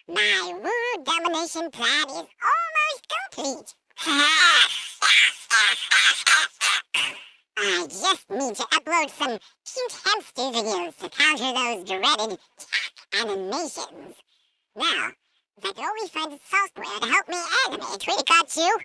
My world domination plan is almost complete. I just need to upload some cute hamster videos to counter those dreaded animations. Now, if I could only find software to help me animate when it got you.